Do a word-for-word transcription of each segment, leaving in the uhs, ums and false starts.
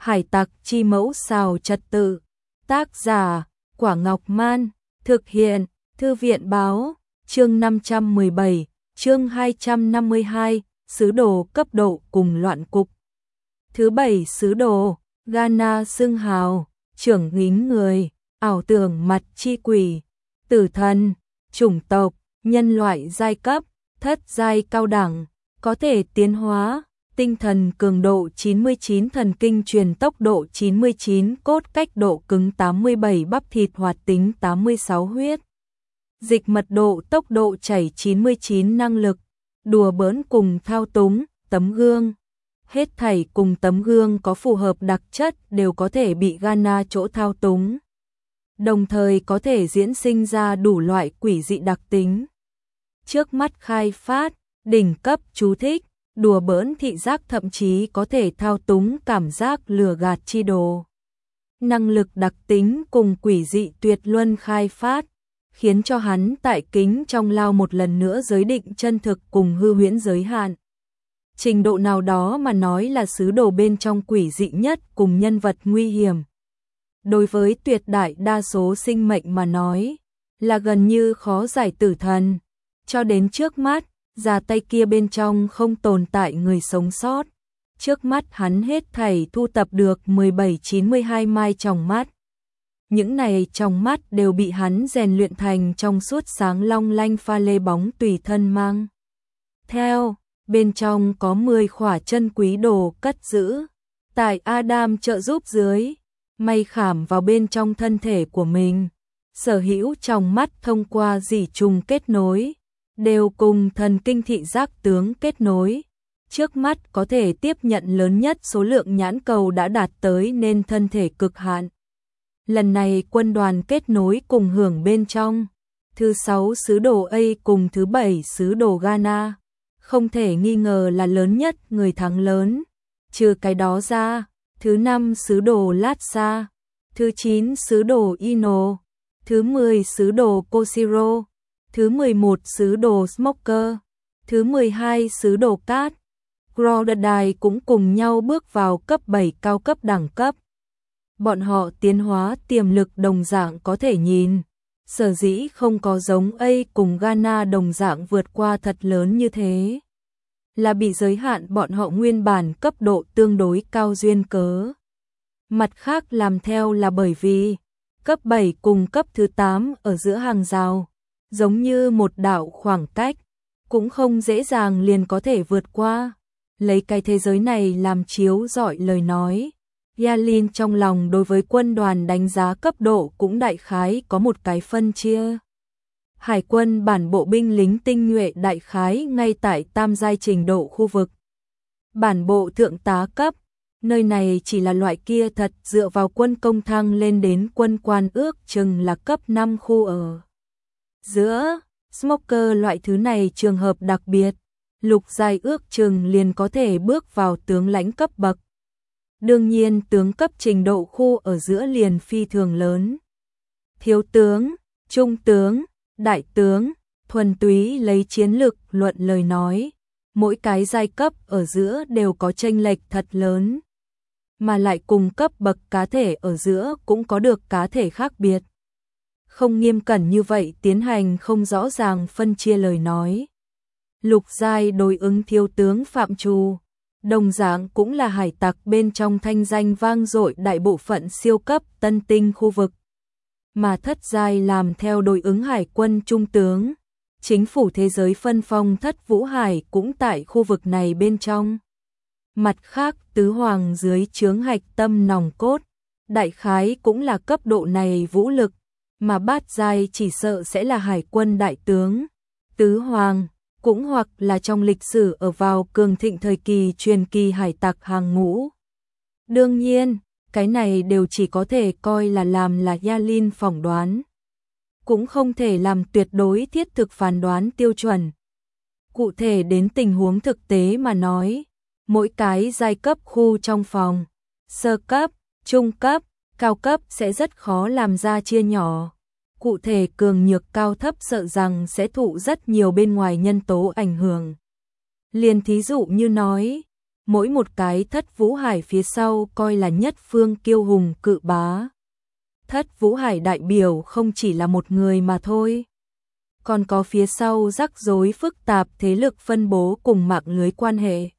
Hải tặc chi mẫu xào trật tự. Tác giả, Quả Ngọc Man. Thực hiện, Thư viện báo. Chương năm trăm mười bảy, chương hai trăm năm mươi hai, sứ đồ cấp độ cùng loạn cục. Thứ bảy sứ đồ, Ghana xưng hào, trưởng nghính người, ảo tưởng mặt chi quỷ, tử thần, chủng tộc, nhân loại giai cấp, thất giai cao đẳng, có thể tiến hóa, tinh thần cường độ chín mươi chín, thần kinh truyền tốc độ chín mươi chín, cốt cách độ cứng tám mươi bảy, bắp thịt hoạt tính tám mươi sáu, huyết dịch mật độ tốc độ chảy chín mươi chín, năng lực đùa bỡn cùng thao túng, tấm gương. Hết thảy cùng tấm gương có phù hợp đặc chất đều có thể bị Ghana chỗ thao túng, đồng thời có thể diễn sinh ra đủ loại quỷ dị đặc tính. Trước mắt khai phát, đỉnh cấp chú thích, đùa bỡn thị giác, thậm chí có thể thao túng cảm giác lừa gạt chi đồ. Năng lực đặc tính cùng quỷ dị tuyệt luân khai phát, khiến cho hắn tại kính trong lao một lần nữa giới định chân thực cùng hư huyễn giới hạn. Trình độ nào đó mà nói là sứ đồ bên trong quỷ dị nhất cùng nhân vật nguy hiểm. Đối với tuyệt đại đa số sinh mệnh mà nói, là gần như khó giải tử thần. Cho đến trước mắt, ra tay kia bên trong không tồn tại người sống sót. Trước mắt hắn hết thảy thu tập được mười bảy chín mươi hai mai tròng mắt. Những này trong mắt đều bị hắn rèn luyện thành trong suốt sáng long lanh pha lê bóng tùy thân mang theo. Bên trong có mười khỏa chân quý đồ cất giữ. Tại Adam trợ giúp dưới, may khảm vào bên trong thân thể của mình. Sở hữu trong mắt thông qua dỉ trùng kết nối, đều cùng thần kinh thị giác tướng kết nối. Trước mắt có thể tiếp nhận lớn nhất số lượng nhãn cầu đã đạt tới nên thân thể cực hạn. Lần này quân đoàn kết nối cùng hưởng bên trong. Thứ sáu sứ đồ A cùng thứ bảy sứ đồ Ghana. Không thể nghi ngờ là lớn nhất người thắng lớn. Trừ cái đó ra, thứ năm sứ đồ Lhasa, thứ chín sứ đồ Ino, thứ mười sứ đồ Koshiro, thứ mười một sứ đồ Smoker, thứ mười hai sứ đồ Cát. Crocodile cũng cùng nhau bước vào cấp bảy cao cấp đẳng cấp. Bọn họ tiến hóa tiềm lực đồng dạng có thể nhìn. Sở dĩ không có giống A cùng Ghana đồng dạng vượt qua thật lớn như thế, là bị giới hạn bọn họ nguyên bản cấp độ tương đối cao duyên cớ. Mặt khác làm theo là bởi vì cấp bảy cùng cấp thứ tám ở giữa hàng rào, giống như một đạo khoảng cách, cũng không dễ dàng liền có thể vượt qua. Lấy cái thế giới này làm chiếu rọi lời nói, Yalin trong lòng đối với quân đoàn đánh giá cấp độ cũng đại khái có một cái phân chia. Hải quân bản bộ binh lính tinh nhuệ đại khái ngay tại tam giai trình độ khu vực. Bản bộ thượng tá cấp, nơi này chỉ là loại kia thật dựa vào quân công thăng lên đến quân quan ước chừng là cấp năm khu ở. Giữa, Smoker loại thứ này trường hợp đặc biệt, lục giai ước chừng liền có thể bước vào tướng lãnh cấp bậc. Đương nhiên tướng cấp trình độ khu ở giữa liền phi thường lớn. Thiếu tướng, trung tướng, đại tướng, thuần túy lấy chiến lược luận lời nói, mỗi cái giai cấp ở giữa đều có chênh lệch thật lớn, mà lại cùng cấp bậc cá thể ở giữa cũng có được cá thể khác biệt. Không nghiêm cẩn như vậy tiến hành không rõ ràng phân chia lời nói. Lục giai đối ứng thiếu tướng phạm trù, đồng dạng cũng là hải tặc bên trong thanh danh vang dội đại bộ phận siêu cấp tân tinh khu vực. Mà thất giai làm theo đối ứng hải quân trung tướng. Chính phủ thế giới phân phong thất vũ hải cũng tại khu vực này bên trong. Mặt khác tứ hoàng dưới trướng hạch tâm nòng cốt, đại khái cũng là cấp độ này vũ lực, mà bát giai chỉ sợ sẽ là hải quân đại tướng. Tứ hoàng cũng hoặc là trong lịch sử ở vào cường thịnh thời kỳ truyền kỳ hải tặc hàng ngũ. Đương nhiên, cái này đều chỉ có thể coi là làm là Yalin phỏng đoán, cũng không thể làm tuyệt đối thiết thực phán đoán tiêu chuẩn. Cụ thể đến tình huống thực tế mà nói, mỗi cái giai cấp khu trong phòng, sơ cấp, trung cấp, cao cấp sẽ rất khó làm ra chia nhỏ. Cụ thể cường nhược cao thấp sợ rằng sẽ thụ rất nhiều bên ngoài nhân tố ảnh hưởng. Liền thí dụ như nói, mỗi một cái Thất Vũ Hải phía sau coi là nhất phương kiêu hùng cự bá. Thất Vũ Hải đại biểu không chỉ là một người mà thôi, còn có phía sau rắc rối phức tạp thế lực phân bố cùng mạng lưới quan hệ.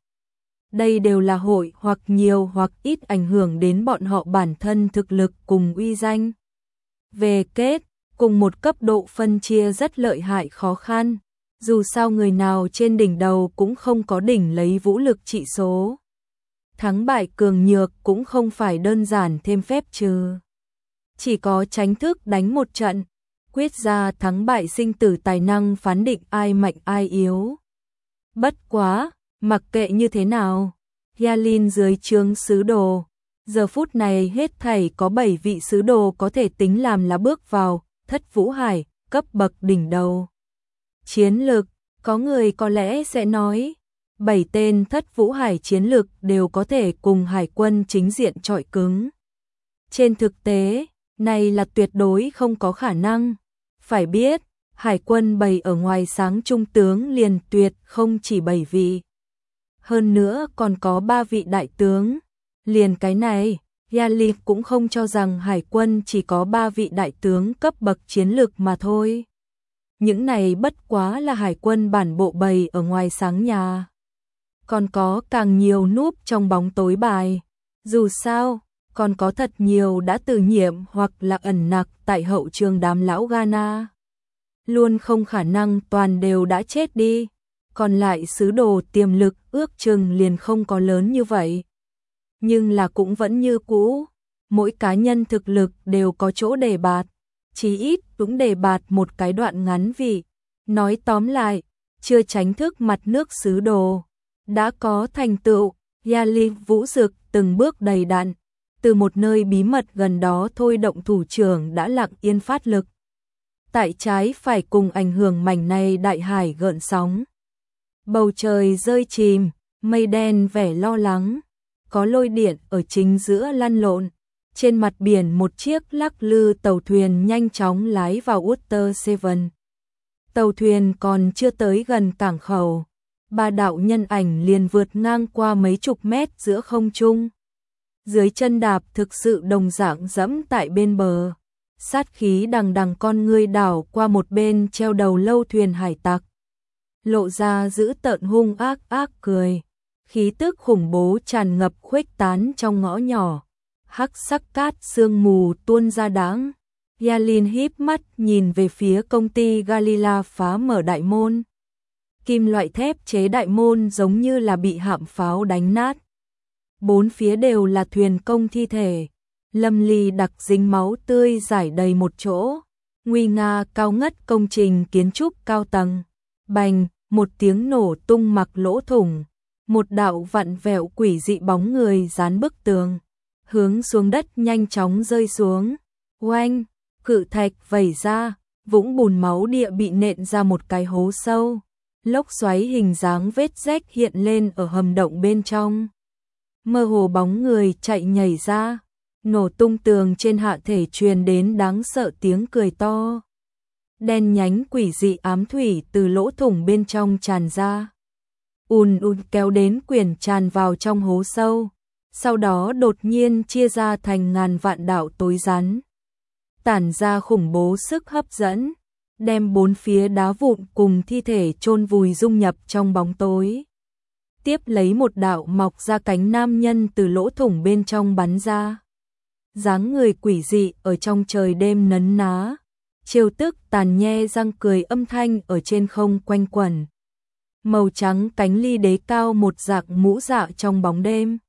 Đây đều là hội hoặc nhiều hoặc ít ảnh hưởng đến bọn họ bản thân thực lực cùng uy danh. Về kết, cùng một cấp độ phân chia rất lợi hại khó khăn, dù sao người nào trên đỉnh đầu cũng không có đỉnh lấy vũ lực trị số. Thắng bại cường nhược cũng không phải đơn giản thêm phép trừ. Chỉ có tránh thức đánh một trận, quyết ra thắng bại sinh tử tài năng phán định ai mạnh ai yếu. Bất quá, mặc kệ như thế nào, Yalin dưới trướng sứ đồ, giờ phút này hết thảy có bảy vị sứ đồ có thể tính làm là bước vào Thất Vũ Hải, cấp bậc đỉnh đầu. Chiến lực, có người có lẽ sẽ nói, bảy tên Thất Vũ Hải chiến lực đều có thể cùng hải quân chính diện chọi cứng. Trên thực tế, này là tuyệt đối không có khả năng. Phải biết, hải quân bày ở ngoài sáng trung tướng liền tuyệt không chỉ bảy vị. Hơn nữa còn có ba vị đại tướng. Liền cái này, Yali cũng không cho rằng hải quân chỉ có ba vị đại tướng cấp bậc chiến lược mà thôi. Những này bất quá là hải quân bản bộ bày ở ngoài sáng nhà. Còn có càng nhiều núp trong bóng tối bài. Dù sao, còn có thật nhiều đã từ nhiệm hoặc là ẩn nặc tại hậu trường đám lão Ghana. Luôn không khả năng toàn đều đã chết đi. Còn lại sứ đồ tiềm lực ước chừng liền không có lớn như vậy. Nhưng là cũng vẫn như cũ, mỗi cá nhân thực lực đều có chỗ đề bạt, chí ít cũng đề bạt một cái đoạn ngắn vị. Nói tóm lại, chưa tránh thức mặt nước sứ đồ, đã có thành tựu, Yali vũ dực từng bước đầy đặn, từ một nơi bí mật gần đó thôi động thủ trưởng đã lặng yên phát lực. Tại trái phải cùng ảnh hưởng mảnh này đại hải gợn sóng. Bầu trời rơi chìm, mây đen vẻ lo lắng, có lôi điện ở chính giữa lăn lộn. Trên mặt biển một chiếc lắc lư tàu thuyền nhanh chóng lái vào Water Seven. Tàu thuyền còn chưa tới gần cảng khẩu, ba đạo nhân ảnh liền vượt ngang qua mấy chục mét giữa không trung. Dưới chân đạp thực sự đồng dạng dẫm tại bên bờ, sát khí đằng đằng con ngươi đảo qua một bên treo đầu lâu thuyền hải tặc. Lộ ra giữ tợn hung ác ác cười, khí tức khủng bố tràn ngập khuếch tán trong ngõ nhỏ, hắc sắc cát sương mù tuôn ra đáng. Yalin híp mắt nhìn về phía công ty Galila phá mở đại môn. Kim loại thép chế đại môn giống như là bị hạm pháo đánh nát. Bốn phía đều là thuyền công thi thể, lâm ly đặc dính máu tươi rải đầy một chỗ. Nguy nga cao ngất công trình kiến trúc cao tầng. Bành, một tiếng nổ tung mặc lỗ thủng. Một đạo vặn vẹo quỷ dị bóng người dán bức tường, hướng xuống đất nhanh chóng rơi xuống. Oanh, cự thạch vẩy ra, vũng bùn máu địa bị nện ra một cái hố sâu. Lốc xoáy hình dáng vết rách hiện lên ở hầm động bên trong. Mơ hồ bóng người chạy nhảy ra, nổ tung tường trên hạ thể truyền đến đáng sợ tiếng cười to. Đen nhánh quỷ dị ám thủy từ lỗ thủng bên trong tràn ra. Ùn ùn kéo đến quyển tràn vào trong hố sâu, sau đó đột nhiên chia ra thành ngàn vạn đạo tối rắn, tản ra khủng bố sức hấp dẫn, đem bốn phía đá vụn cùng thi thể chôn vùi dung nhập trong bóng tối. Tiếp lấy một đạo mọc ra cánh nam nhân từ lỗ thủng bên trong bắn ra. Dáng người quỷ dị ở trong trời đêm nấn ná, chiêu tức tàn nhe răng cười âm thanh ở trên không quanh quẩn. Màu trắng cánh ly đế cao một dạng mũ dạ trong bóng đêm,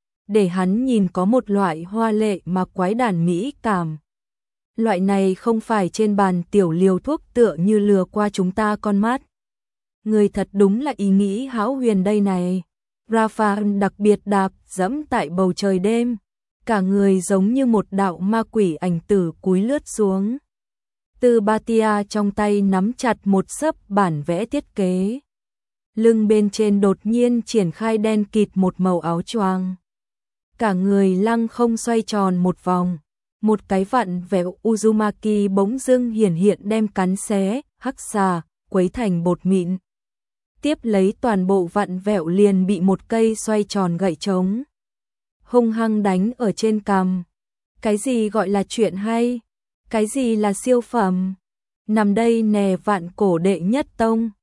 để hắn nhìn có một loại hoa lệ mà quái đản mỹ cảm. Loại này không phải trên bàn tiểu liều thuốc tựa như lừa qua chúng ta con mắt. Người thật đúng là ý nghĩ hão huyền đây này. Rafa đặc biệt đạp dẫm tại bầu trời đêm, cả người giống như một đạo ma quỷ ảnh tử cúi lướt xuống. Từ Batia trong tay nắm chặt một xấp bản vẽ thiết kế. Lưng bên trên đột nhiên triển khai đen kịt một màu áo choàng. Cả người lăng không xoay tròn một vòng. Một cái vặn vẹo Uzumaki bỗng dưng hiển hiện đem cắn xé, hắc xà, quấy thành bột mịn. tiếp lấy toàn bộ vặn vẹo liền bị một cây xoay tròn gậy trống hung hăng đánh ở trên cằm. Cái gì gọi là chuyện hay? Cái gì là siêu phẩm? Nằm đây nè, vạn cổ đệ nhất tông.